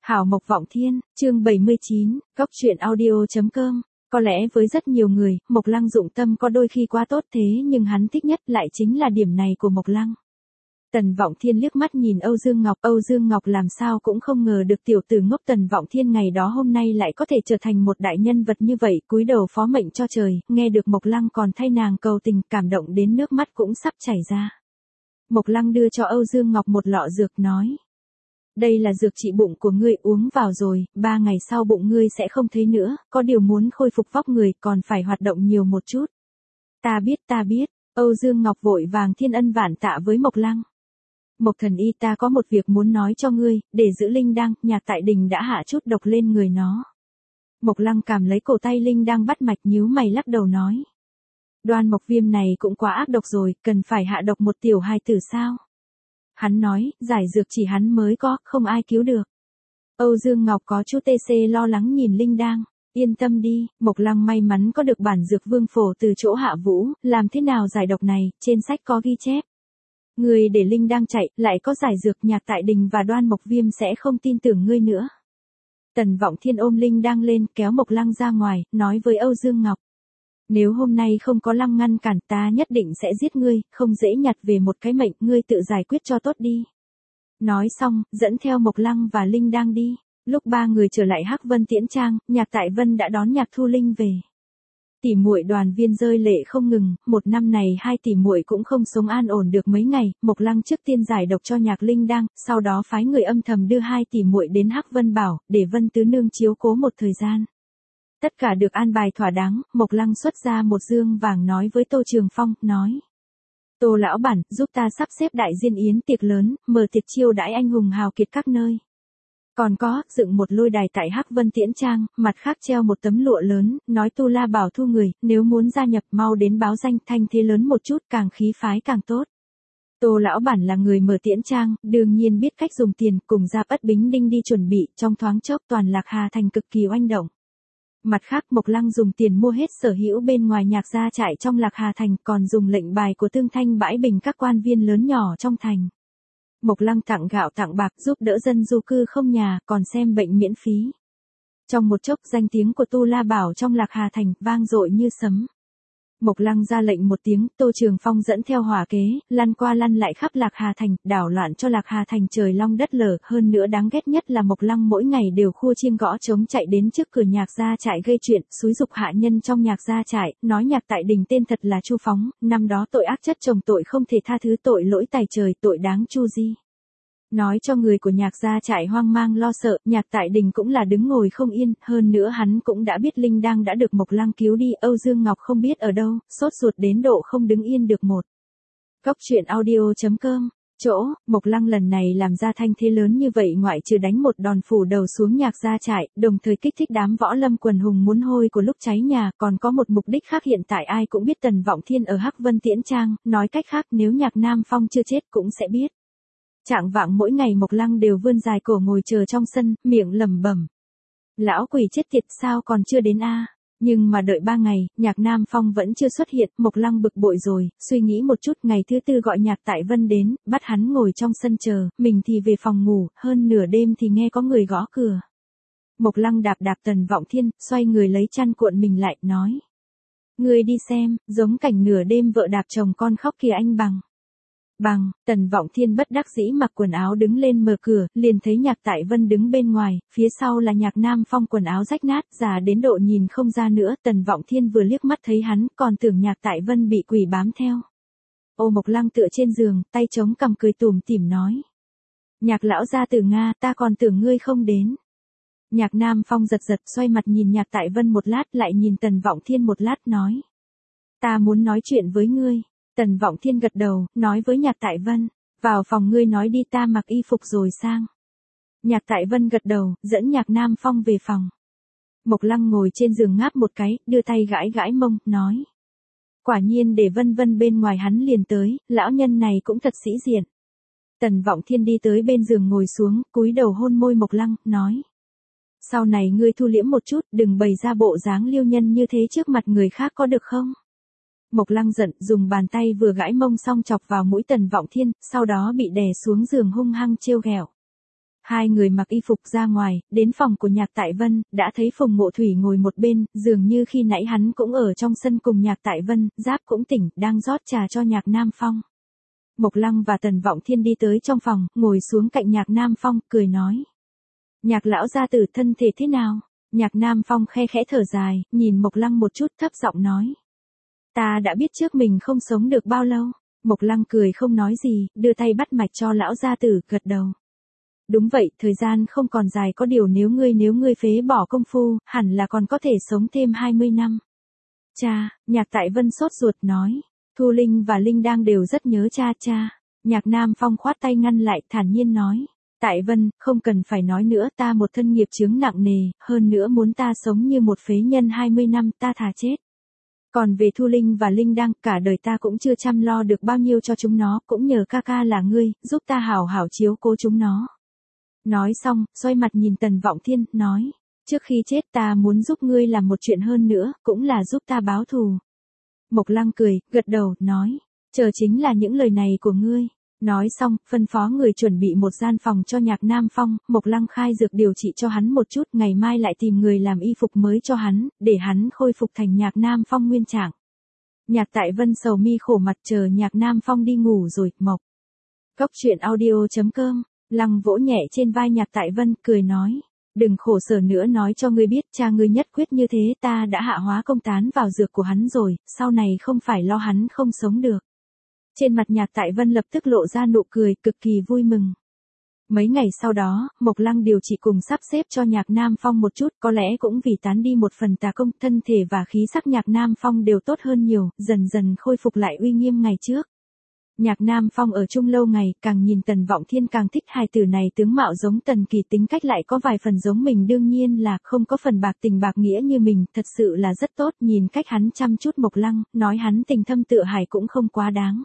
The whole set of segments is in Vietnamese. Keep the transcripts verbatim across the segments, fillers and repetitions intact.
Hảo Mộc Vọng Thiên, chương bảy mươi chín, góc truyện audio.com. Có lẽ với rất nhiều người, Mộc Lăng dụng tâm có đôi khi quá tốt thế nhưng hắn thích nhất lại chính là điểm này của Mộc Lăng. Tần Vọng Thiên liếc mắt nhìn Âu Dương Ngọc, Âu Dương Ngọc làm sao cũng không ngờ được tiểu tử ngốc Tần Vọng Thiên ngày đó hôm nay lại có thể trở thành một đại nhân vật như vậy, cúi đầu phó mệnh cho trời, nghe được Mộc Lăng còn thay nàng cầu tình, cảm động đến nước mắt cũng sắp chảy ra. Mộc Lăng đưa cho Âu Dương Ngọc một lọ dược nói. Đây là dược trị bụng của ngươi, uống vào rồi, ba ngày sau bụng ngươi sẽ không thấy nữa, có điều muốn khôi phục vóc người còn phải hoạt động nhiều một chút. Ta biết ta biết, Âu Dương Ngọc vội vàng thiên ân vạn tạ với Mộc Lăng. Mộc thần y, ta có một việc muốn nói cho ngươi, để giữ Linh Đăng, Nhạc Tại Đình đã hạ chút độc lên người nó. Mộc Lăng cảm lấy cổ tay Linh Đăng bắt mạch, nhíu mày lắc đầu nói. Đoan Mộc Viêm này cũng quá ác độc rồi, cần phải hạ độc một tiểu hài tử sao? Hắn nói, giải dược chỉ hắn mới có, không ai cứu được. Âu Dương Ngọc có chút tê xê lo lắng nhìn Linh Đăng. Yên tâm đi, Mộc Lăng may mắn có được bản dược vương phổ từ chỗ Hạ Vũ, làm thế nào giải độc này, trên sách có ghi chép. Người để Linh Đăng chạy, lại có giải dược, Nhạc Tại Đình và Đoan Mộc Viêm sẽ không tin tưởng ngươi nữa. Tần Vọng Thiên ôm Linh Đăng lên, kéo Mộc Lăng ra ngoài, nói với Âu Dương Ngọc. Nếu hôm nay không có Lăng ngăn cản, ta nhất định sẽ giết ngươi, không dễ nhặt về một cái mệnh, ngươi tự giải quyết cho tốt đi. Nói xong, dẫn theo Mộc Lăng và Linh Đăng đi. Lúc ba người trở lại Hắc Vân Tiễn Trang, Nhạc Tại Vân đã đón Nhạc Thu Linh về. Tỷ muội Đoàn Viên rơi lệ không ngừng, một năm này hai tỷ muội cũng không sống an ổn được mấy ngày. Mộc Lăng trước tiên giải độc cho Nhạc Linh Đăng, sau đó phái người âm thầm đưa hai tỷ muội đến Hắc Vân Bảo, để Vân Tứ Nương chiếu cố một thời gian. Tất cả được an bài thỏa đáng, Mộc Lăng xuất ra một dương vàng nói với Tô Trường Phong, nói. Tô lão bản, giúp ta sắp xếp đại diên yến tiệc lớn, mở tiệc chiêu đãi anh hùng hào kiệt các nơi. Còn có, dựng một lôi đài tại Hắc Vân Tiễn Trang, mặt khác treo một tấm lụa lớn, nói Tu La Bảo thu người, nếu muốn gia nhập mau đến báo danh, thanh thế lớn một chút, càng khí phái càng tốt. Tô lão bản là người mở Tiễn Trang, đương nhiên biết cách dùng tiền, cùng Giáp Ất Bính Đinh đi chuẩn bị, trong thoáng chốc toàn Lạc Hà thành cực kỳ oanh động. Mặt khác, Mộc Lăng dùng tiền mua hết sở hữu bên ngoài Nhạc gia trại trong Lạc Hà thành, còn dùng lệnh bài của Tương Thanh bãi bình các quan viên lớn nhỏ trong thành. Mộc Lăng tặng gạo tặng bạc, giúp đỡ dân du cư không nhà, còn xem bệnh miễn phí. Trong một chốc, danh tiếng của Tu La Bảo trong Lạc Hà thành vang dội như sấm. Mộc Lăng ra lệnh một tiếng, Tô Trường Phong dẫn theo hỏa kế, lăn qua lăn lại khắp Lạc Hà thành, đảo loạn cho Lạc Hà thành trời long đất lở. Hơn nữa đáng ghét nhất là Mộc Lăng mỗi ngày đều khua chiêng gõ trống chạy đến trước cửa Nhạc gia trại gây chuyện, xúi giục hạ nhân trong Nhạc gia trại, nói Nhạc Tại Đình tên thật là Chu Phóng, năm đó tội ác chất chồng tội không thể tha thứ, tội lỗi tày trời, tội đáng chu di. Nói cho người của Nhạc gia trại hoang mang lo sợ, Nhạc Tại Đình cũng là đứng ngồi không yên, hơn nữa hắn cũng đã biết Linh Đăng đã được Mộc Lăng cứu đi, Âu Dương Ngọc không biết ở đâu, sốt ruột đến độ không đứng yên được một. Góc truyện audio.com, chỗ, Mộc Lăng lần này làm ra thanh thế lớn như vậy ngoại trừ đánh một đòn phủ đầu xuống Nhạc gia trại, đồng thời kích thích đám võ lâm quần hùng muốn hôi của lúc cháy nhà, còn có một mục đích khác. Hiện tại ai cũng biết Tần Vọng Thiên ở Hắc Vân Tiễn Trang, nói cách khác nếu Nhạc Nam Phong chưa chết cũng sẽ biết. Trạng vạng mỗi ngày Mộc Lăng đều vươn dài cổ ngồi chờ trong sân, miệng lẩm bẩm. Lão quỷ chết tiệt, sao còn chưa đến a? Nhưng mà đợi ba ngày, Nhạc Nam Phong vẫn chưa xuất hiện, Mộc Lăng bực bội rồi, suy nghĩ một chút, ngày thứ tư gọi Nhạc Tại Vân đến, bắt hắn ngồi trong sân chờ, mình thì về phòng ngủ, hơn nửa đêm thì nghe có người gõ cửa. Mộc Lăng đạp đạp Tần Vọng Thiên, xoay người lấy chăn cuộn mình lại, nói. Ngươi đi xem, giống cảnh nửa đêm vợ đạp chồng con khóc kìa anh Bằng. Bằng, Tần Vọng Thiên bất đắc dĩ mặc quần áo đứng lên mở cửa, liền thấy Nhạc Tại Vân đứng bên ngoài, phía sau là Nhạc Nam Phong quần áo rách nát, già đến độ nhìn không ra nữa. Tần Vọng Thiên vừa liếc mắt thấy hắn, còn tưởng Nhạc Tại Vân bị quỷ bám theo. Ô Mộc Lăng tựa trên giường, tay chống cằm cười tủm tỉm nói. Nhạc lão gia từ Nga, ta còn tưởng ngươi không đến. Nhạc Nam Phong giật giật xoay mặt nhìn Nhạc Tại Vân một lát, lại nhìn Tần Vọng Thiên một lát, nói. Ta muốn nói chuyện với ngươi. Tần Vọng Thiên gật đầu, nói với Nhạc Tại Vân, vào phòng ngươi nói đi, ta mặc y phục rồi sang. Nhạc Tại Vân gật đầu, dẫn Nhạc Nam Phong về phòng. Mộc Lăng ngồi trên giường ngáp một cái, đưa tay gãi gãi mông, nói. Quả nhiên để Vân Vân bên ngoài hắn liền tới, lão nhân này cũng thật sĩ diện. Tần Vọng Thiên đi tới bên giường ngồi xuống, cúi đầu hôn môi Mộc Lăng, nói. Sau này ngươi thu liễm một chút, đừng bày ra bộ dáng liêu nhân như thế trước mặt người khác có được không? Mộc Lăng giận, dùng bàn tay vừa gãi mông xong chọc vào mũi Tần Vọng Thiên, sau đó bị đè xuống giường hung hăng trêu ghẹo. Hai người mặc y phục ra ngoài, đến phòng của Nhạc Tại Vân, đã thấy Phùng Ngộ Thủy ngồi một bên, dường như khi nãy hắn cũng ở trong sân cùng Nhạc Tại Vân, Giáp cũng tỉnh, đang rót trà cho Nhạc Nam Phong. Mộc Lăng và Tần Vọng Thiên đi tới trong phòng, ngồi xuống cạnh Nhạc Nam Phong, cười nói. Nhạc lão gia tử thân thể thế nào? Nhạc Nam Phong khe khẽ thở dài, nhìn Mộc Lăng một chút thấp giọng nói. Ta đã biết trước mình không sống được bao lâu. Mộc Lăng cười không nói gì, đưa tay bắt mạch cho lão gia tử, gật đầu. Đúng vậy, thời gian không còn dài, có điều nếu ngươi nếu ngươi phế bỏ công phu, hẳn là còn có thể sống thêm hai mươi năm. Cha, Nhạc Tại Vân sốt ruột nói. Thu Linh và Linh đang đều rất nhớ cha cha. Nhạc Nam Phong khoát tay ngăn lại, thản nhiên nói. Tại Vân, không cần phải nói nữa, ta một thân nghiệp chướng nặng nề, hơn nữa muốn ta sống như một phế nhân hai mươi năm, ta thà chết. Còn về Thu Linh và Linh Đăng, cả đời ta cũng chưa chăm lo được bao nhiêu cho chúng nó, cũng nhờ ca ca là ngươi, giúp ta hảo hảo chiếu cố chúng nó. Nói xong, xoay mặt nhìn Tần Vọng Thiên, nói, trước khi chết ta muốn giúp ngươi làm một chuyện hơn nữa, cũng là giúp ta báo thù. Mộc Lăng cười, gật đầu, nói, chờ chính là những lời này của ngươi. Nói xong, phân phó người chuẩn bị một gian phòng cho Nhạc Nam Phong, Mộc Lăng khai dược điều trị cho hắn một chút, ngày mai lại tìm người làm y phục mới cho hắn, để hắn khôi phục thành Nhạc Nam Phong nguyên trạng. Nhạc Tại Vân sầu mi khổ mặt chờ Nhạc Nam Phong đi ngủ rồi, Mộc. Góc truyện audio chấm com, Lăng vỗ nhẹ trên vai Nhạc Tại Vân, cười nói. Đừng khổ sở nữa, nói cho ngươi biết, cha ngươi nhất quyết như thế, ta đã hạ hóa công tán vào dược của hắn rồi, sau này không phải lo hắn không sống được. Trên mặt Nhạc Tại Vân lập tức lộ ra nụ cười, cực kỳ vui mừng. Mấy ngày sau đó, Mộc Lăng điều trị cùng sắp xếp cho Nhạc Nam Phong một chút, có lẽ cũng vì tán đi một phần tà công, thân thể và khí sắc Nhạc Nam Phong đều tốt hơn nhiều, dần dần khôi phục lại uy nghiêm ngày trước. Nhạc Nam Phong ở chung lâu ngày, càng nhìn Tần Vọng Thiên càng thích hài tử này, tướng mạo giống Tần Kỳ, tính cách lại có vài phần giống mình, đương nhiên là không có phần bạc tình bạc nghĩa như mình, thật sự là rất tốt, nhìn cách hắn chăm chút Mộc Lăng, nói hắn tình thâm tựa hài cũng không quá đáng.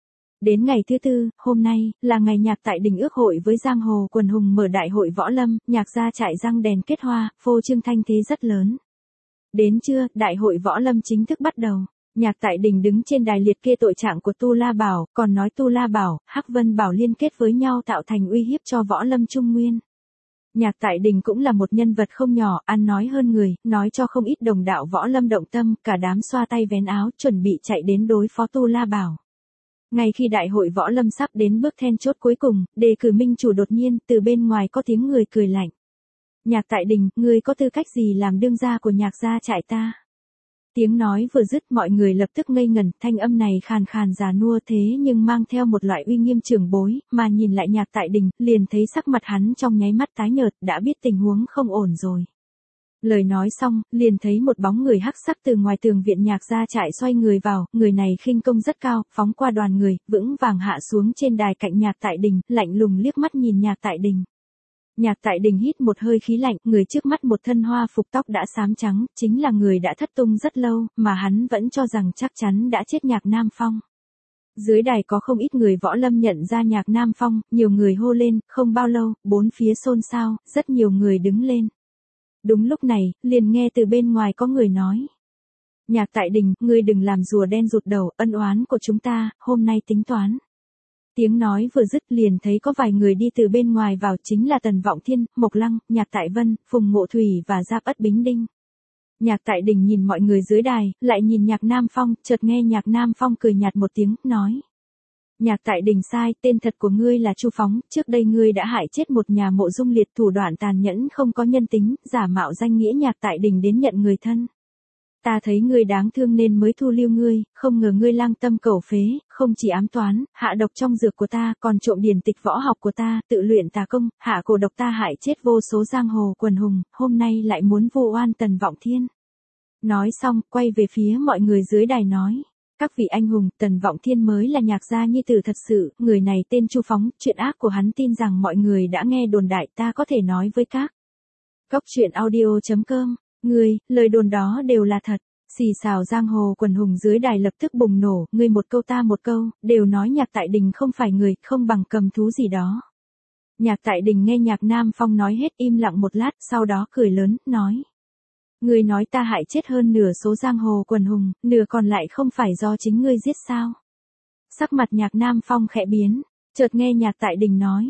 Đến ngày thứ tư, hôm nay, là ngày Nhạc Tại Đình ước hội với giang hồ quần hùng mở đại hội võ lâm, Nhạc gia trại răng đèn kết hoa, phô trương thanh thế rất lớn. Đến trưa, đại hội võ lâm chính thức bắt đầu. Nhạc Tại Đình đứng trên đài liệt kê tội trạng của Tu La Bảo, còn nói Tu La Bảo, Hắc Vân Bảo liên kết với nhau tạo thành uy hiếp cho võ lâm Trung Nguyên. Nhạc Tại Đình cũng là một nhân vật không nhỏ, ăn nói hơn người, nói cho không ít đồng đạo võ lâm động tâm, cả đám xoa tay vén áo, chuẩn bị chạy đến đối phó Tu La Bảo. Ngay khi đại hội võ lâm sắp đến bước then chốt cuối cùng, đề cử minh chủ, đột nhiên, từ bên ngoài có tiếng người cười lạnh. Nhạc Tại Đình, ngươi có tư cách gì làm đương gia của Nhạc gia trại ta? Tiếng nói vừa dứt, mọi người lập tức ngây ngẩn, thanh âm này khàn khàn già nua thế nhưng mang theo một loại uy nghiêm trưởng bối, mà nhìn lại Nhạc Tại Đình, liền thấy sắc mặt hắn trong nháy mắt tái nhợt, đã biết tình huống không ổn rồi. Lời nói xong, liền thấy một bóng người hắc sắc từ ngoài tường viện Nhạc gia trại xoay người vào, người này khinh công rất cao, phóng qua đoàn người, vững vàng hạ xuống trên đài cạnh Nhạc Tại Đình, lạnh lùng liếc mắt nhìn Nhạc Tại Đình. Nhạc Tại Đình hít một hơi khí lạnh, người trước mắt một thân hoa phục, tóc đã xám trắng, chính là người đã thất tung rất lâu, mà hắn vẫn cho rằng chắc chắn đã chết Nhạc Nam Phong. Dưới đài có không ít người võ lâm nhận ra Nhạc Nam Phong, nhiều người hô lên, không bao lâu, bốn phía xôn xao, rất nhiều người đứng lên. Đúng lúc này, liền nghe từ bên ngoài có người nói. Nhạc Tại Đình, ngươi đừng làm rùa đen rụt đầu, ân oán của chúng ta, hôm nay tính toán. Tiếng nói vừa dứt liền thấy có vài người đi từ bên ngoài vào, chính là Tần Vọng Thiên, Mộc Lăng, Nhạc Tại Vân, Phùng Ngộ Thủy và Giáp Ất Bính Đinh. Nhạc Tại Đình nhìn mọi người dưới đài, lại nhìn Nhạc Nam Phong, chợt nghe Nhạc Nam Phong cười nhạt một tiếng, nói. Nhạc Tại Đình sai, tên thật của ngươi là Chu Phóng, trước đây ngươi đã hại chết một nhà Mộ Dung Liệt, thủ đoạn tàn nhẫn không có nhân tính, giả mạo danh nghĩa Nhạc Tại Đình đến nhận người thân. Ta thấy ngươi đáng thương nên mới thu lưu ngươi, không ngờ ngươi lang tâm cầu phế, không chỉ ám toán, hạ độc trong dược của ta, còn trộm điển tịch võ học của ta, tự luyện tà công, hạ cổ độc, ta hại chết vô số giang hồ quần hùng, hôm nay lại muốn vu oan Tần Vọng Thiên. Nói xong, quay về phía mọi người dưới đài nói. Các vị anh hùng, Tần Vọng Thiên mới là Nhạc gia nhi tử thật sự, người này tên Chu Phóng, chuyện ác của hắn tin rằng mọi người đã nghe đồn đại, ta có thể nói với các. Góc truyện audio chấm com. Ngươi, lời đồn đó đều là thật. Xì xào giang hồ quần hùng dưới đài lập tức bùng nổ, ngươi một câu ta một câu, đều nói Nhạc Tại Đình không phải người, không bằng cầm thú gì đó. Nhạc Tại Đình nghe Nhạc Nam Phong nói hết, im lặng một lát, sau đó cười lớn, nói. Ngươi nói ta hại chết hơn nửa số giang hồ quần hùng, nửa còn lại không phải do chính ngươi giết sao? Sắc mặt Nhạc Nam Phong khẽ biến, chợt nghe Nhạc Tại Đình nói.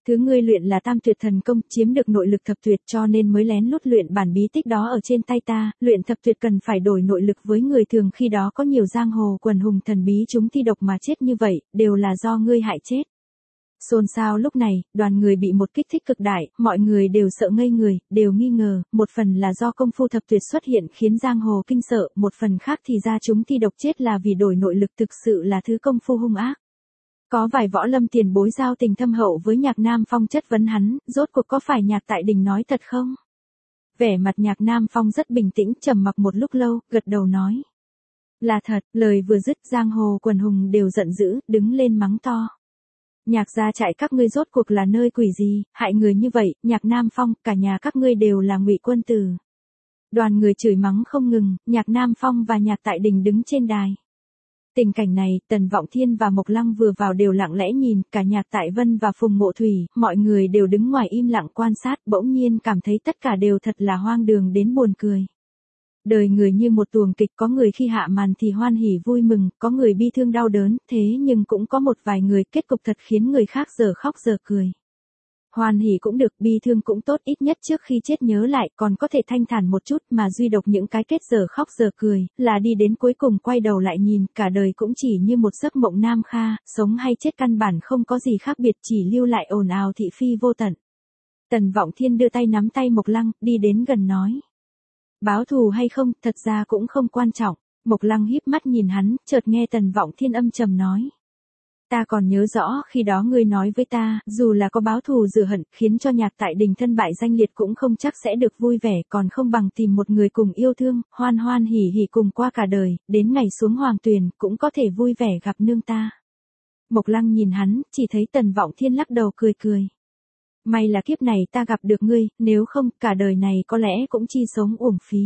Thứ ngươi luyện là tam tuyệt thần công, chiếm được nội lực thập tuyệt cho nên mới lén lút luyện bản bí tích đó ở trên tay ta, luyện thập tuyệt cần phải đổi nội lực với người thường, khi đó có nhiều giang hồ quần hùng thần bí chúng thi độc mà chết như vậy, đều là do ngươi hại chết. Xôn xao lúc này, đoàn người bị một kích thích cực đại, mọi người đều sợ ngây người, đều nghi ngờ, một phần là do công phu thập tuyệt xuất hiện khiến giang hồ kinh sợ, một phần khác thì ra chúng thi độc chết là vì đổi nội lực, thực sự là thứ công phu hung ác. Có vài võ lâm tiền bối giao tình thâm hậu với Nhạc Nam Phong chất vấn hắn, rốt cuộc có phải Nhạc Tại Đình nói thật không? Vẻ mặt Nhạc Nam Phong rất bình tĩnh, trầm mặc một lúc lâu, gật đầu nói. Là thật, lời vừa dứt giang hồ quần hùng đều giận dữ, đứng lên mắng to. Nhạc gia trại các ngươi rốt cuộc là nơi quỷ gì, hại người như vậy, Nhạc Nam Phong, cả nhà các ngươi đều là ngụy quân tử. Đoàn người chửi mắng không ngừng, Nhạc Nam Phong và Nhạc Tại Đình đứng trên đài. Tình cảnh này, Tần Vọng Thiên và Mộc Lăng vừa vào đều lặng lẽ nhìn, cả Nhạc Tại Vân và Phùng Ngộ Thủy, mọi người đều đứng ngoài im lặng quan sát, bỗng nhiên cảm thấy tất cả đều thật là hoang đường đến buồn cười. Đời người như một tuồng kịch, có người khi hạ màn thì hoan hỉ vui mừng, có người bi thương đau đớn, thế nhưng cũng có một vài người kết cục thật khiến người khác giờ khóc giờ cười. Hoan hỉ cũng được, bi thương cũng tốt, ít nhất trước khi chết nhớ lại còn có thể thanh thản một chút, mà duy độc những cái kết giờ khóc giờ cười, là đi đến cuối cùng quay đầu lại nhìn, cả đời cũng chỉ như một giấc mộng nam kha, sống hay chết căn bản không có gì khác biệt, chỉ lưu lại ồn ào thị phi vô tận. Tần Vọng Thiên đưa tay nắm tay Mộc Lăng, đi đến gần nói. Báo thù hay không, thật ra cũng không quan trọng. Mộc Lăng híp mắt nhìn hắn, chợt nghe Tần Vọng Thiên âm trầm nói. Ta còn nhớ rõ khi đó ngươi nói với ta, dù là có báo thù rửa hận, khiến cho Nhạc Tại Đình thân bại danh liệt cũng không chắc sẽ được vui vẻ, còn không bằng tìm một người cùng yêu thương, hoan hoan hỉ hỉ cùng qua cả đời, đến ngày xuống hoàng tuyền, cũng có thể vui vẻ gặp nương ta. Mộc Lăng nhìn hắn, chỉ thấy Tần Vọng Thiên lắc đầu cười cười. May là kiếp này ta gặp được ngươi, nếu không, cả đời này có lẽ cũng chi sống uổng phí.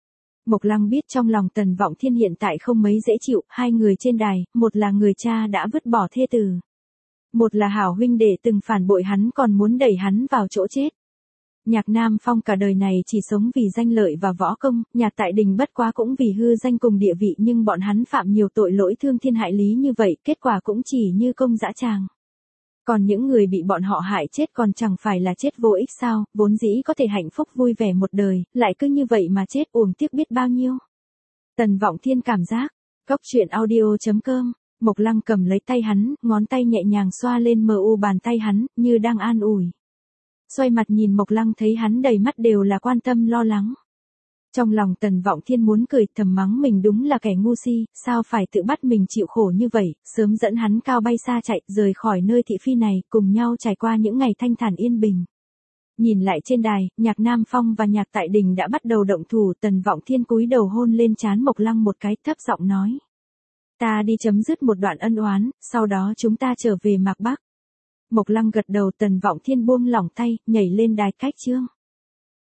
Mộc Lăng biết trong lòng Tần Vọng Thiên hiện tại không mấy dễ chịu, hai người trên đài, một là người cha đã vứt bỏ thê tử. Một là hảo huynh đệ từng phản bội hắn còn muốn đẩy hắn vào chỗ chết. Nhạc Nam Phong cả đời này chỉ sống vì danh lợi và võ công, Nhạc Tại Đình bất quá cũng vì hư danh cùng địa vị, nhưng bọn hắn phạm nhiều tội lỗi thương thiên hại lý như vậy, kết quả cũng chỉ như công dã tràng. Còn những người bị bọn họ hại chết còn chẳng phải là chết vô ích sao, vốn dĩ có thể hạnh phúc vui vẻ một đời, lại cứ như vậy mà chết uổng tiếc biết bao nhiêu. Tần Vọng Thiên cảm giác, góc truyện audio chấm com, Mộc Lăng cầm lấy tay hắn, ngón tay nhẹ nhàng xoa lên mờ u bàn tay hắn, như đang an ủi. Xoay mặt nhìn Mộc Lăng thấy hắn đầy mắt đều là quan tâm lo lắng. Trong lòng Tần Vọng Thiên muốn cười, thầm mắng mình đúng là kẻ ngu si, sao phải tự bắt mình chịu khổ như vậy, sớm dẫn hắn cao bay xa chạy, rời khỏi nơi thị phi này, cùng nhau trải qua những ngày thanh thản yên bình. Nhìn lại trên đài, Nhạc Nam Phong và Nhạc Tại Đình đã bắt đầu động thủ, Tần Vọng Thiên cúi đầu hôn lên trán Mộc Lăng một cái, thấp giọng nói. Ta đi chấm dứt một đoạn ân oán, sau đó chúng ta trở về Mạc Bắc. Mộc Lăng gật đầu, Tần Vọng Thiên buông lỏng tay, nhảy lên đài cách chương.